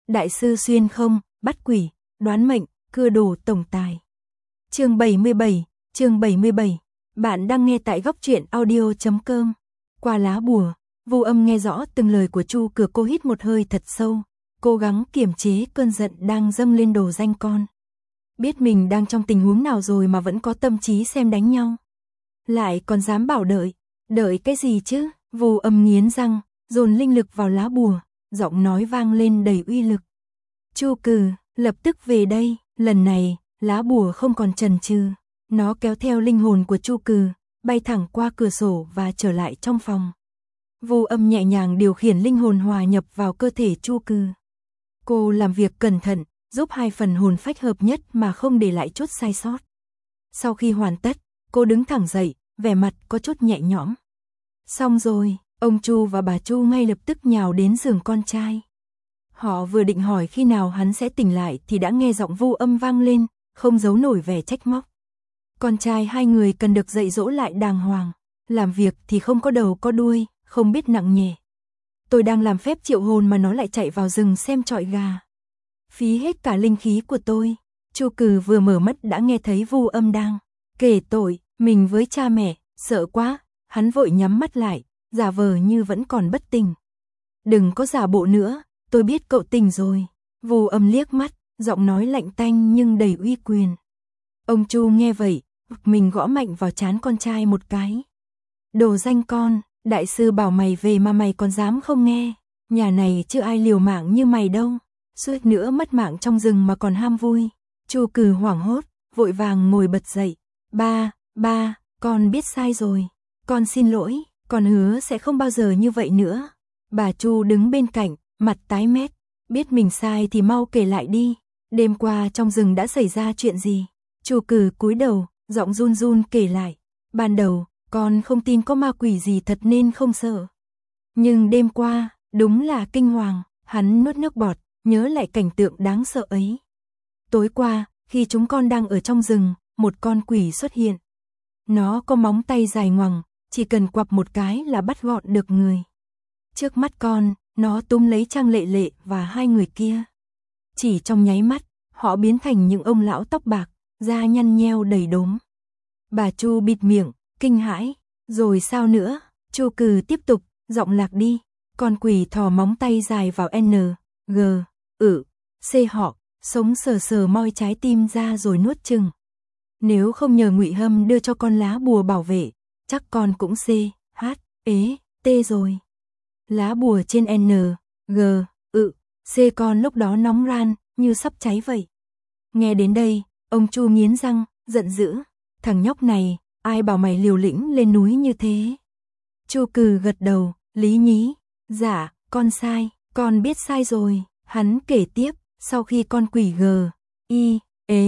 đại sư xuyên không, bắt quỷ, đoán mệnh, cưa đồ tổng tài. Chương 77. Bạn đang nghe tại góc truyện audio.com. Qua lá bùa, Vu Âm nghe rõ từng lời của Chu Cửa. Cô hít một hơi thật sâu, cố gắng kiềm chế cơn giận đang dâng lên đồ danh con. Biết mình đang trong tình huống nào rồi mà vẫn có tâm trí xem đánh nhau. Lại còn dám bảo đợi cái gì chứ? Vu Âm nghiến răng, dồn linh lực vào lá bùa, giọng nói vang lên đầy uy lực. Chu Cử, lập tức về đây. Lần này, lá bùa không còn chần chừ, nó kéo theo linh hồn của Chu Cử, bay thẳng qua cửa sổ và trở lại trong phòng. Vu Âm nhẹ nhàng điều khiển linh hồn hòa nhập vào cơ thể Chu Cử. Cô làm việc cẩn thận, giúp hai phần hồn phách hợp nhất mà không để lại chút sai sót. Sau khi hoàn tất, cô đứng thẳng dậy, vẻ mặt có chút nhẹ nhõm. Xong rồi, ông Chu và bà Chu ngay lập tức nhào đến giường con trai. Họ vừa định hỏi khi nào hắn sẽ tỉnh lại thì đã nghe giọng Vu Âm vang lên, không giấu nổi vẻ trách móc. Con trai hai người cần được dạy dỗ lại đàng hoàng, làm việc thì không có đầu có đuôi, không biết nặng nhẹ. Tôi đang làm phép triệu hồn mà nó lại chạy vào rừng xem trọi gà. Phí hết cả linh khí của tôi. Chu Cử vừa mở mắt đã nghe thấy Vu Âm đang kể tội mình với cha mẹ, sợ quá, hắn vội nhắm mắt lại, giả vờ như vẫn còn bất tỉnh. Đừng có giả bộ nữa, tôi biết cậu tỉnh rồi. Vu Âm liếc mắt, giọng nói lạnh tanh nhưng đầy uy quyền. Ông Chu nghe vậy, mình gõ mạnh vào trán con trai một cái. Đồ danh con, đại sư bảo mày về mà mày còn dám không nghe. Nhà này chưa ai liều mạng như mày đâu. Suýt nữa mất mạng trong rừng mà còn ham vui. Chu Cử hoảng hốt, vội vàng ngồi bật dậy. Ba, con biết sai rồi. Con xin lỗi, con hứa sẽ không bao giờ như vậy nữa. Bà Chu đứng bên cạnh, mặt tái mét. Biết mình sai thì mau kể lại đi. Đêm qua trong rừng đã xảy ra chuyện gì? Chu Cử cúi đầu, giọng run run kể lại. Ban đầu, con không tin có ma quỷ gì thật nên không sợ. Nhưng đêm qua, đúng là kinh hoàng. Hắn nuốt nước bọt, nhớ lại cảnh tượng đáng sợ ấy. Tối qua, khi chúng con đang ở trong rừng, một con quỷ xuất hiện. Nó có móng tay dài ngoằng, chỉ cần quặp một cái là bắt gọn được người. Trước mắt con, nó túm lấy Trang Lệ Lệ và hai người kia. Chỉ trong nháy mắt, họ biến thành những ông lão tóc bạc, da nhăn nheo đầy đốm. Bà Chu bịt miệng, kinh hãi. Rồi sao nữa? Chu Cử tiếp tục, giọng lạc đi. Con quỷ thò móng tay dài vào N, G, C họ, sống sờ sờ moi trái tim ra rồi nuốt chừng. Nếu không nhờ Ngụy Hâm đưa cho con lá bùa bảo vệ, chắc con cũng C, H, T rồi. Lá bùa trên N, G, C con lúc đó nóng ran, như sắp cháy vậy. Nghe đến đây, ông Chu nghiến răng, giận dữ. Thằng nhóc này, ai bảo mày liều lĩnh lên núi như thế? Chu Cử gật đầu, lý nhí. Dạ, con sai, con biết sai rồi. Hắn kể tiếp, sau khi con quỷ G, I,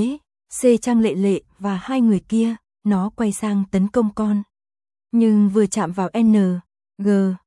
C Trang Lệ Lệ và hai người kia, nó quay sang tấn công con. Nhưng vừa chạm vào N, G,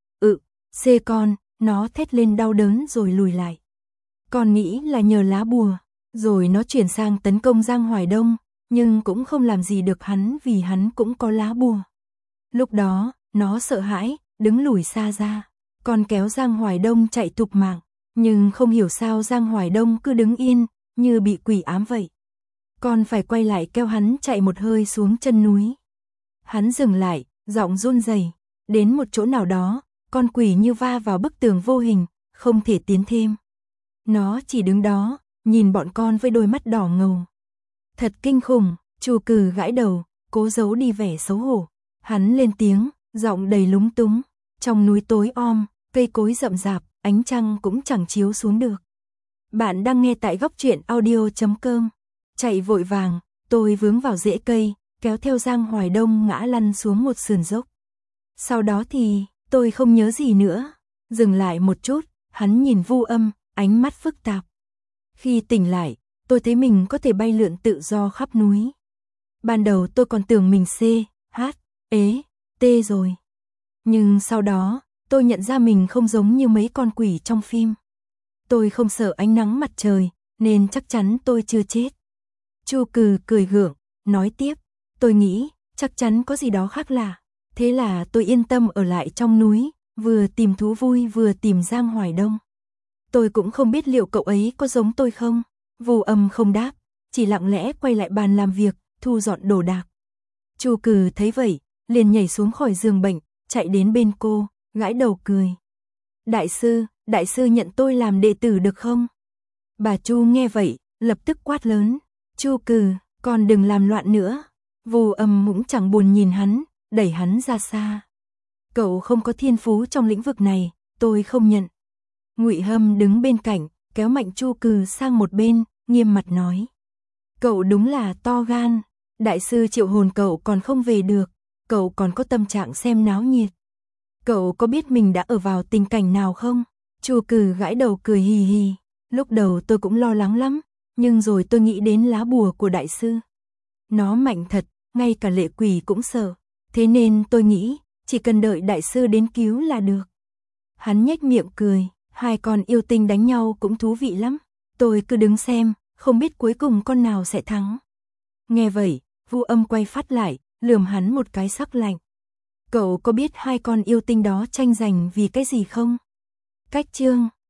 C con, nó thét lên đau đớn rồi lùi lại. Con nghĩ là nhờ lá bùa, rồi nó chuyển sang tấn công Giang Hoài Đông, nhưng cũng không làm gì được hắn vì hắn cũng có lá bùa. Lúc đó, nó sợ hãi, đứng lùi xa ra. Con kéo Giang Hoài Đông chạy thục mạng, nhưng không hiểu sao Giang Hoài Đông cứ đứng yên, như bị quỷ ám vậy. Con phải quay lại kéo hắn chạy một hơi xuống chân núi. Hắn dừng lại, giọng run rẩy. Đến một chỗ nào đó, con quỷ như va vào bức tường vô hình, không thể tiến thêm. Nó chỉ đứng đó, nhìn bọn con với đôi mắt đỏ ngầu. Thật kinh khủng. Chu Cử gãi đầu, cố giấu đi vẻ xấu hổ. Hắn lên tiếng, giọng đầy lúng túng. Trong núi tối om, cây cối rậm rạp, ánh trăng cũng chẳng chiếu xuống được. Bạn đang nghe tại góc truyện audio.com. Chạy vội vàng, tôi vướng vào rễ cây, kéo theo Giang Hoài Đông ngã lăn xuống một sườn dốc. Sau đó thì, tôi không nhớ gì nữa. Dừng lại một chút, hắn nhìn Vu Âm, ánh mắt phức tạp. Khi tỉnh lại, tôi thấy mình có thể bay lượn tự do khắp núi. Ban đầu tôi còn tưởng mình C, H, T rồi. Nhưng sau đó, tôi nhận ra mình không giống như mấy con quỷ trong phim. Tôi không sợ ánh nắng mặt trời, nên chắc chắn tôi chưa chết. Chu Cử cười gượng, nói tiếp, tôi nghĩ, chắc chắn có gì đó khác lạ. Thế là tôi yên tâm ở lại trong núi, vừa tìm thú vui vừa tìm Giang Hoài Đông. Tôi cũng không biết liệu cậu ấy có giống tôi không. Vu Âm không đáp, chỉ lặng lẽ quay lại bàn làm việc, thu dọn đồ đạc. Chu Cừ thấy vậy, liền nhảy xuống khỏi giường bệnh, chạy đến bên cô, gãi đầu cười. Đại sư nhận tôi làm đệ tử được không? Bà Chu nghe vậy, lập tức quát lớn. Chu Cừ, con đừng làm loạn nữa. Vu Âm cũng chẳng buồn nhìn hắn, đẩy hắn ra xa. Cậu không có thiên phú trong lĩnh vực này, tôi không nhận. Ngụy Hâm đứng bên cạnh, kéo mạnh Chu Cừ sang một bên, nghiêm mặt nói. Cậu đúng là to gan, đại sư triệu hồn cậu còn không về được, cậu còn có tâm trạng xem náo nhiệt. Cậu có biết mình đã ở vào tình cảnh nào không? Chu Cừ gãi đầu cười hì hì, lúc đầu tôi cũng lo lắng lắm, nhưng rồi tôi nghĩ đến lá bùa của đại sư. Nó mạnh thật, ngay cả lệ quỷ cũng sợ, thế nên tôi nghĩ, chỉ cần đợi đại sư đến cứu là được. Hắn nhếch miệng cười, hai con yêu tinh đánh nhau cũng thú vị lắm, tôi cứ đứng xem, không biết cuối cùng con nào sẽ thắng. Nghe vậy, Vu Âm quay phát lại, lườm hắn một cái sắc lạnh. Cậu có biết hai con yêu tinh đó tranh giành vì cái gì không? Cách chương